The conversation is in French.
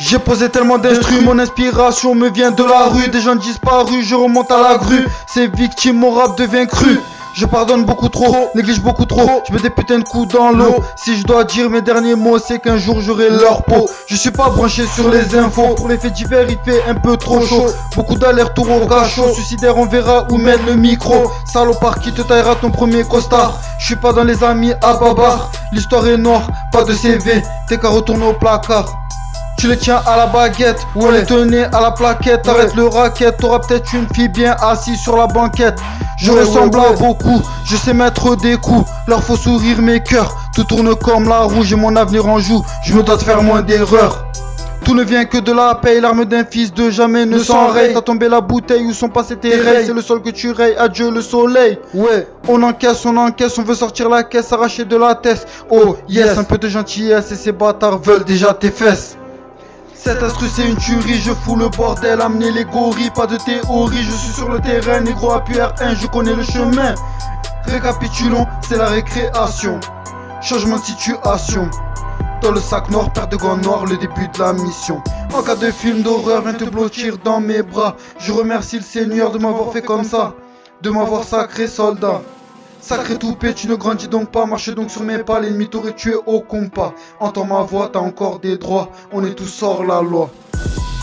J'ai posé tellement d'instrus, mon inspiration me vient de la rue. Des gens disparus, je remonte à la grue. Ces victimes, mon rap devient cru. Je pardonne beaucoup trop, néglige beaucoup trop. Je mets des putains de coups dans l'eau. Si je dois dire mes derniers mots, c'est qu'un jour j'aurai leur peau. Je suis pas branché sur les infos. Pour les faits divers, il fait un peu trop chaud. Beaucoup d'allers-retours au cachot. Suicidaire, on verra où mène le micro. Salopard qui te taillera ton premier costard. Je suis pas dans les amis à babar. L'histoire est noire, pas de CV. T'es qu'à retourner au placard. Tu les tiens à la baguette, ou les tenais à la plaquette. Arrête le racket, t'auras peut-être une fille bien assise sur la banquette. Je ressemble à beaucoup, je sais mettre des coups. Leur faut sourire mes cœurs, tout tourne comme la roue. J'ai mon avenir en joue, je me dois de faire moins d'erreurs. Tout ne vient que de la paix, l'arme d'un fils de jamais ne s'enraye. T'as tombé la bouteille, où sont passés tes rayes? C'est le sol que tu rayes, adieu le soleil. Ouais, on encaisse, on veut sortir la caisse, arracher de la tête. Oh yes, un peu de gentillesse et ces bâtards veulent déjà tes fesses. Cette instru c'est une tuerie, je fous le bordel, amener les gorilles, pas de théorie, je suis sur le terrain, négro appuie R1, je connais le chemin. Récapitulons, c'est la récréation, changement de situation. Dans le sac noir, paire de gants noirs, le début de la mission. En cas de film d'horreur, viens te blottir dans mes bras. Je remercie le Seigneur de m'avoir fait comme ça, de m'avoir sacré soldat. Sacré toupet, tu ne grandis donc pas, marche donc sur mes pas, l'ennemi t'aurait tué au compas. Entends ma voix, t'as encore des droits, on est tous hors la loi.